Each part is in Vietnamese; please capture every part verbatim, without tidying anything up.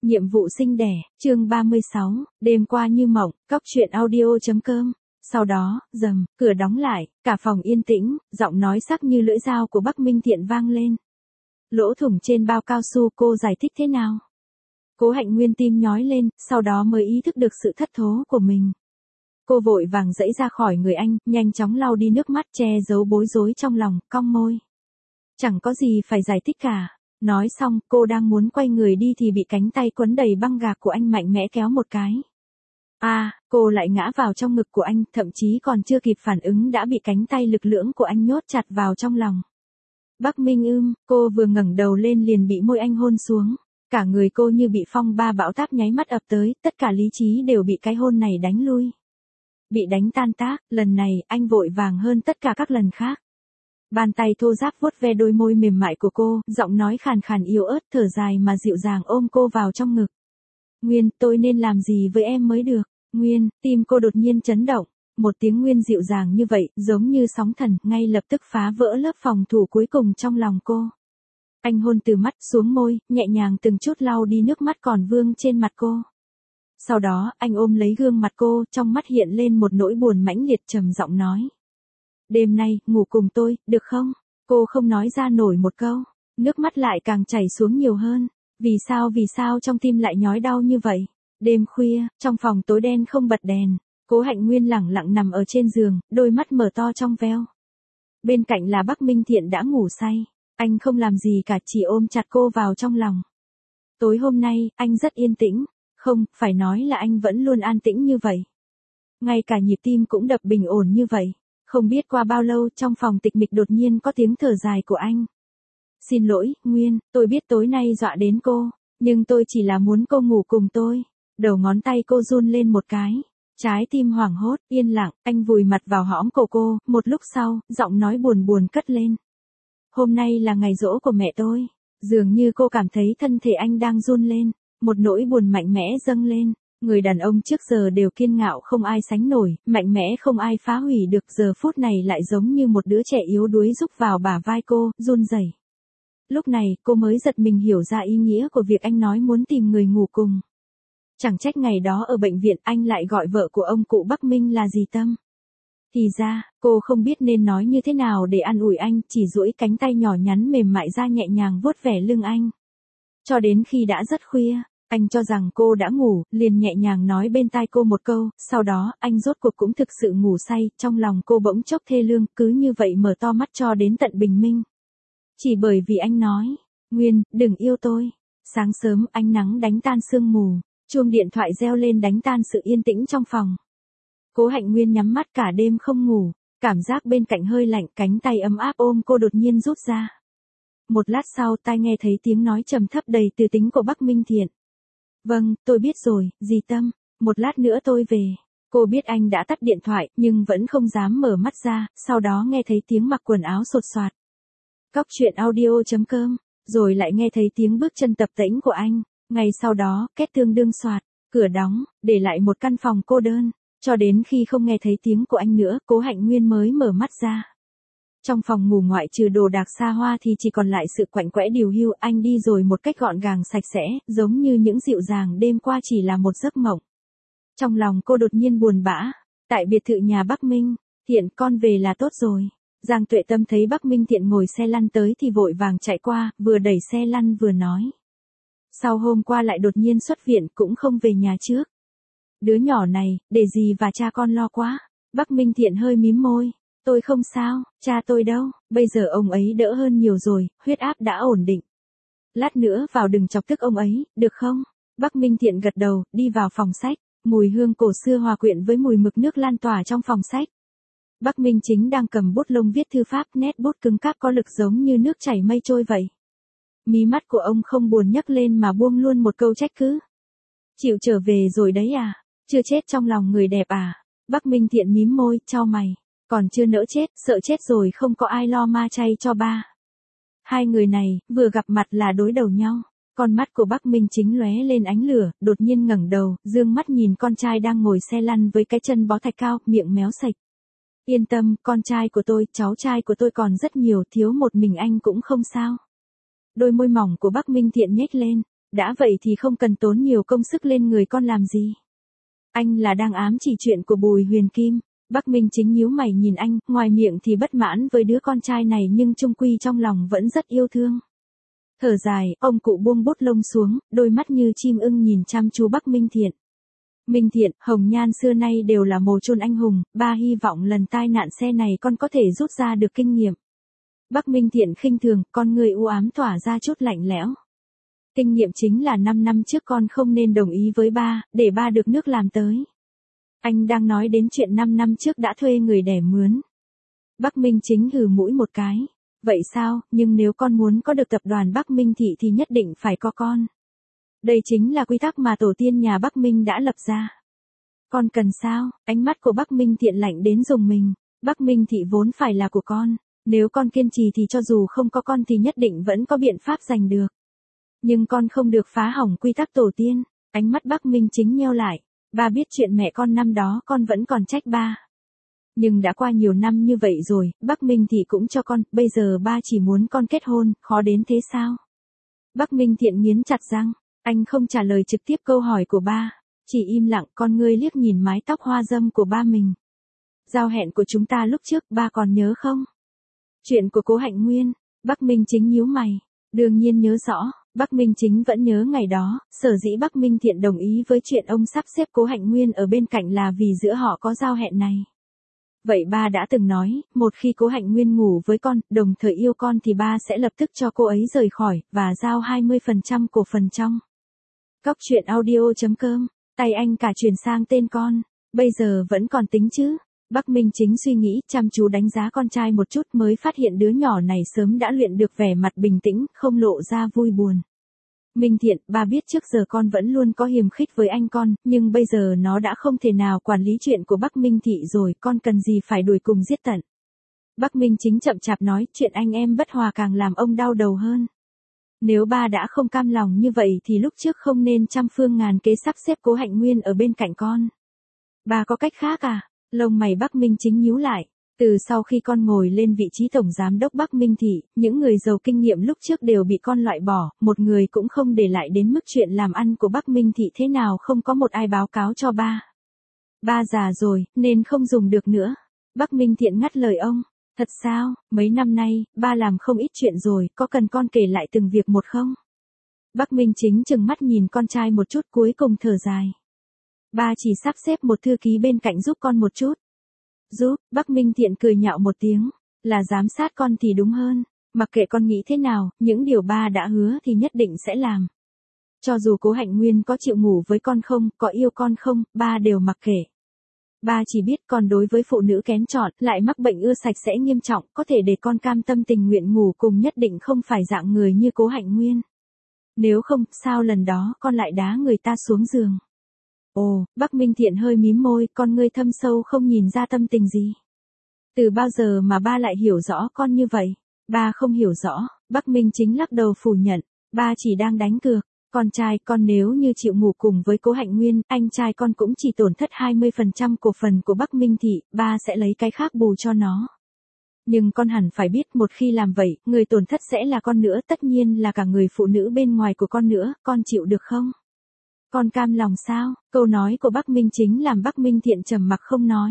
Nhiệm vụ sinh đẻ, chương ba mươi sáu, đêm qua như mộng, cóc truyện audio.com. Sau đó, rầm, cửa đóng lại, cả phòng yên tĩnh, giọng nói sắc như lưỡi dao của Bắc Minh Thiện vang lên. Lỗ thủng trên bao cao su cô giải thích thế nào? Cố Hạnh Nguyên tim nhói lên, sau đó mới ý thức được sự thất thố của mình. Cô vội vàng giãy ra khỏi người anh, nhanh chóng lau đi nước mắt che giấu bối rối trong lòng, cong môi. Chẳng có gì phải giải thích cả. Nói xong, cô đang muốn quay người đi thì bị cánh tay quấn đầy băng gạc của anh mạnh mẽ kéo một cái. À, cô lại ngã vào trong ngực của anh, thậm chí còn chưa kịp phản ứng đã bị cánh tay lực lưỡng của anh nhốt chặt vào trong lòng. Bắc Minh ưm, cô vừa ngẩng đầu lên liền bị môi anh hôn xuống. Cả người cô như bị phong ba bão táp nháy mắt ập tới, tất cả lý trí đều bị cái hôn này đánh lui. Bị đánh tan tác, lần này anh vội vàng hơn tất cả các lần khác. Bàn tay thô ráp vuốt ve đôi môi mềm mại của cô, giọng nói khàn khàn yếu ớt thở dài mà dịu dàng ôm cô vào trong ngực. Nguyên, tôi nên làm gì với em mới được? Nguyên, tim cô đột nhiên chấn động. Một tiếng Nguyên dịu dàng như vậy, giống như sóng thần, ngay lập tức phá vỡ lớp phòng thủ cuối cùng trong lòng cô. Anh hôn từ mắt xuống môi, nhẹ nhàng từng chút lau đi nước mắt còn vương trên mặt cô. Sau đó, anh ôm lấy gương mặt cô, trong mắt hiện lên một nỗi buồn mãnh liệt trầm giọng nói. Đêm nay, ngủ cùng tôi, được không? Cô không nói ra nổi một câu. Nước mắt lại càng chảy xuống nhiều hơn. Vì sao vì sao trong tim lại nhói đau như vậy? Đêm khuya, trong phòng tối đen không bật đèn. Cố Hạnh Nguyên lẳng lặng nằm ở trên giường, đôi mắt mở to trong veo. Bên cạnh là Bắc Minh Thiện đã ngủ say. Anh không làm gì cả, chỉ ôm chặt cô vào trong lòng. Tối hôm nay, anh rất yên tĩnh. Không, phải nói là anh vẫn luôn an tĩnh như vậy. Ngay cả nhịp tim cũng đập bình ổn như vậy. Không biết qua bao lâu trong phòng tịch mịch đột nhiên có tiếng thở dài của anh. Xin lỗi, Nguyên, tôi biết tối nay dọa đến cô, nhưng tôi chỉ là muốn cô ngủ cùng tôi. Đầu ngón tay cô run lên một cái. Trái tim hoảng hốt, yên lặng, anh vùi mặt vào hõm cổ cô, một lúc sau, giọng nói buồn buồn cất lên. Hôm nay là ngày giỗ của mẹ tôi. Dường như cô cảm thấy thân thể anh đang run lên, một nỗi buồn mạnh mẽ dâng lên. Người đàn ông trước giờ đều kiên ngạo không ai sánh nổi, mạnh mẽ không ai phá hủy được, giờ phút này lại giống như một đứa trẻ yếu đuối rúc vào bả vai cô, run rẩy. Lúc này, cô mới giật mình hiểu ra ý nghĩa của việc anh nói muốn tìm người ngủ cùng. Chẳng trách ngày đó ở bệnh viện anh lại gọi vợ của ông cụ Bắc Minh là dì Tâm. Thì ra, cô không biết nên nói như thế nào để an ủi anh, chỉ duỗi cánh tay nhỏ nhắn mềm mại ra nhẹ nhàng vuốt vẻ lưng anh. Cho đến khi đã rất khuya. Anh cho rằng cô đã ngủ, liền nhẹ nhàng nói bên tai cô một câu, sau đó, anh rốt cuộc cũng thực sự ngủ say, trong lòng cô bỗng chốc thê lương, cứ như vậy mở to mắt cho đến tận bình minh. Chỉ bởi vì anh nói, Nguyên, đừng yêu tôi. Sáng sớm, ánh nắng đánh tan sương mù, chuông điện thoại reo lên đánh tan sự yên tĩnh trong phòng. Cố Hạnh Nguyên nhắm mắt cả đêm không ngủ, cảm giác bên cạnh hơi lạnh, cánh tay ấm áp ôm cô đột nhiên rút ra. Một lát sau tai nghe thấy tiếng nói trầm thấp đầy từ tính của Bắc Minh Thiện. Vâng, tôi biết rồi, dì Tâm, một lát nữa tôi về. Cô biết anh đã tắt điện thoại, nhưng vẫn không dám mở mắt ra, sau đó nghe thấy tiếng mặc quần áo sột soạt. Cóc truyện audio.com, rồi lại nghe thấy tiếng bước chân tập tễnh của anh, ngay sau đó, két tương đương soạt, cửa đóng, để lại một căn phòng cô đơn, cho đến khi không nghe thấy tiếng của anh nữa, Cố Hạnh Nguyên mới mở mắt ra. Trong phòng ngủ ngoại trừ đồ đạc xa hoa thì chỉ còn lại sự quạnh quẽ điều hưu, anh đi rồi một cách gọn gàng sạch sẽ, giống như những dịu dàng đêm qua chỉ là một giấc mộng. Trong lòng cô đột nhiên buồn bã, tại biệt thự nhà Bắc Minh, Thiện con về là tốt rồi. Giang Tuệ Tâm thấy Bắc Minh Thiện ngồi xe lăn tới thì vội vàng chạy qua, vừa đẩy xe lăn vừa nói. Sau hôm qua lại đột nhiên xuất viện cũng không về nhà trước. Đứa nhỏ này, để dì và cha con lo quá. Bắc Minh Thiện hơi mím môi. Tôi không sao, cha tôi đâu, bây giờ ông ấy đỡ hơn nhiều rồi, huyết áp đã ổn định. Lát nữa vào đừng chọc tức ông ấy, được không? Bắc Minh Thiện gật đầu, đi vào phòng sách, mùi hương cổ xưa hòa quyện với mùi mực nước lan tỏa trong phòng sách. Bắc Minh Chính đang cầm bút lông viết thư pháp, nét bút cứng cáp có lực giống như nước chảy mây trôi vậy. Mí mắt của ông không buồn nhấc lên mà buông luôn một câu trách cứ. Chịu trở về rồi đấy à? Chưa chết trong lòng người đẹp à? Bắc Minh Thiện mím môi, chau mày. Còn chưa nỡ chết, sợ chết rồi không có ai lo ma chay cho ba. Hai người này, vừa gặp mặt là đối đầu nhau. Con mắt của Bắc Minh Chính lóe lên ánh lửa, đột nhiên ngẩng đầu, dương mắt nhìn con trai đang ngồi xe lăn với cái chân bó thạch cao, miệng méo sạch. Yên tâm, con trai của tôi, cháu trai của tôi còn rất nhiều, thiếu một mình anh cũng không sao. Đôi môi mỏng của Bắc Minh Thiện nhếch lên, đã vậy thì không cần tốn nhiều công sức lên người con làm gì. Anh là đang ám chỉ chuyện của Bùi Huyền Kim. Bắc Minh Chính nhíu mày nhìn anh, ngoài miệng thì bất mãn với đứa con trai này nhưng chung quy trong lòng vẫn rất yêu thương. Thở dài, ông cụ buông bút lông xuống, đôi mắt như chim ưng nhìn chăm chú Bắc Minh Thiện. Minh Thiện, Hồng Nhan xưa nay đều là mồ chôn anh hùng, ba hy vọng lần tai nạn xe này con có thể rút ra được kinh nghiệm. Bắc Minh Thiện khinh thường, con người u ám tỏa ra chút lạnh lẽo. Kinh nghiệm chính là năm năm trước con không nên đồng ý với ba, để ba được nước làm tới. Anh đang nói đến chuyện năm năm trước đã thuê người đẻ mướn. Bắc Minh Chính hừ mũi một cái. Vậy sao, nhưng nếu con muốn có được tập đoàn Bắc Minh Thị thì nhất định phải có con. Đây chính là quy tắc mà tổ tiên nhà Bắc Minh đã lập ra. Con cần sao? Ánh mắt của Bắc Minh Thiện lạnh đến rùng mình. Bắc Minh Thị vốn phải là của con. Nếu con kiên trì thì cho dù không có con thì nhất định vẫn có biện pháp giành được. Nhưng con không được phá hỏng quy tắc tổ tiên. Ánh mắt Bắc Minh Chính nheo lại. Ba biết chuyện mẹ con năm đó con vẫn còn trách ba. Nhưng đã qua nhiều năm như vậy rồi, Bắc Minh Thị cũng cho con, bây giờ ba chỉ muốn con kết hôn, khó đến thế sao? Bắc Minh Thiện nghiến chặt răng, anh không trả lời trực tiếp câu hỏi của ba, chỉ im lặng con ngươi liếc nhìn mái tóc hoa dâm của ba mình. Giao hẹn của chúng ta lúc trước ba còn nhớ không? Chuyện của Cố Hạnh Nguyên, Bắc Minh Chính nhíu mày, đương nhiên nhớ rõ. Bắc Minh Chính vẫn nhớ ngày đó, sở dĩ Bắc Minh Thiện đồng ý với chuyện ông sắp xếp Cố Hạnh Nguyên ở bên cạnh là vì giữa họ có giao hẹn này. Vậy ba đã từng nói, một khi Cố Hạnh Nguyên ngủ với con, đồng thời yêu con thì ba sẽ lập tức cho cô ấy rời khỏi, và giao hai mươi phần trăm cổ phần trong. Cóc truyện audio chấm com, tay anh cả chuyển sang tên con, bây giờ vẫn còn tính chứ. Bắc Minh Chính suy nghĩ, chăm chú đánh giá con trai một chút mới phát hiện đứa nhỏ này sớm đã luyện được vẻ mặt bình tĩnh, không lộ ra vui buồn. Minh Thiện, ba biết trước giờ con vẫn luôn có hiềm khích với anh con, nhưng bây giờ nó đã không thể nào quản lý chuyện của Bắc Minh Thị rồi, con cần gì phải đuổi cùng giết tận. Bắc Minh Chính chậm chạp nói, chuyện anh em bất hòa càng làm ông đau đầu hơn. Nếu ba đã không cam lòng như vậy thì lúc trước không nên trăm phương ngàn kế sắp xếp Cố Hạnh Nguyên ở bên cạnh con. Ba có cách khác à? Lông mày Bắc Minh Chính nhíu lại. Từ sau khi con ngồi lên vị trí tổng giám đốc Bắc Minh Thị, những người giàu kinh nghiệm lúc trước đều bị con loại bỏ, một người cũng không để lại đến mức chuyện làm ăn của Bắc Minh Thị thế nào không có một ai báo cáo cho ba. Ba già rồi, nên không dùng được nữa. Bắc Minh Thiện ngắt lời ông. Thật sao, mấy năm nay, ba làm không ít chuyện rồi, có cần con kể lại từng việc một không? Bắc Minh Chính chừng mắt nhìn con trai một chút cuối cùng thở dài. Ba chỉ sắp xếp một thư ký bên cạnh giúp con một chút. Giúp, Bắc Minh Thiện cười nhạo một tiếng, là giám sát con thì đúng hơn, mặc kệ con nghĩ thế nào, những điều ba đã hứa thì nhất định sẽ làm. Cho dù Cố Hạnh Nguyên có chịu ngủ với con không, có yêu con không, ba đều mặc kệ. Ba chỉ biết con đối với phụ nữ kén chọn, lại mắc bệnh ưa sạch sẽ nghiêm trọng, có thể để con cam tâm tình nguyện ngủ cùng nhất định không phải dạng người như Cố Hạnh Nguyên. Nếu không, sao lần đó con lại đá người ta xuống giường? Ồ, Bắc Minh Thiện hơi mím môi, con ngươi thâm sâu không nhìn ra tâm tình gì. Từ bao giờ mà ba lại hiểu rõ con như vậy? Ba không hiểu rõ, Bắc Minh Chính lắc đầu phủ nhận, ba chỉ đang đánh cược. Con trai con nếu như chịu ngủ cùng với Cố Hạnh Nguyên, anh trai con cũng chỉ tổn thất hai mươi phần trăm cổ phần của Bắc Minh Thị, ba sẽ lấy cái khác bù cho nó. Nhưng con hẳn phải biết một khi làm vậy, người tổn thất sẽ là con nữa, tất nhiên là cả người phụ nữ bên ngoài của con nữa, con chịu được không? Con cam lòng sao? Câu nói của Bắc Minh Chính làm Bắc Minh Thiện trầm mặc không nói.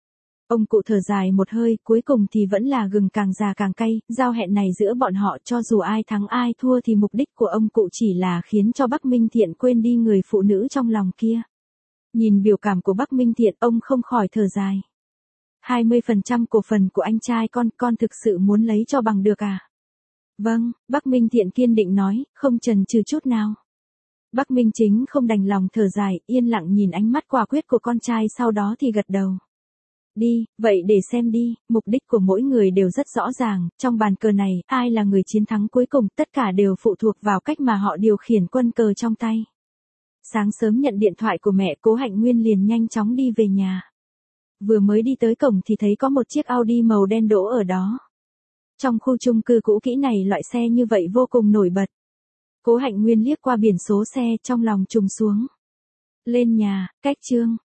Ông cụ thở dài một hơi, cuối cùng thì vẫn là gừng càng già càng cay, giao hẹn này giữa bọn họ cho dù ai thắng ai thua thì mục đích của ông cụ chỉ là khiến cho Bắc Minh Thiện quên đi người phụ nữ trong lòng kia. Nhìn biểu cảm của Bắc Minh Thiện, ông không khỏi thở dài. hai mươi phần trăm cổ phần của anh trai con, con thực sự muốn lấy cho bằng được à? Vâng, Bắc Minh Thiện kiên định nói, không chần chừ chút nào. Bắc Minh Chính không đành lòng thở dài, yên lặng nhìn ánh mắt quả quyết của con trai sau đó thì gật đầu. Đi, vậy để xem đi, mục đích của mỗi người đều rất rõ ràng, trong bàn cờ này, ai là người chiến thắng cuối cùng, tất cả đều phụ thuộc vào cách mà họ điều khiển quân cờ trong tay. Sáng sớm nhận điện thoại của mẹ, Cố Hạnh Nguyên liền nhanh chóng đi về nhà. Vừa mới đi tới cổng thì thấy có một chiếc Audi màu đen đỗ ở đó. Trong khu chung cư cũ kỹ này loại xe như vậy vô cùng nổi bật. Cố Hạnh Nguyên liếc qua biển số xe trong lòng trùng xuống. Lên nhà, cách chương.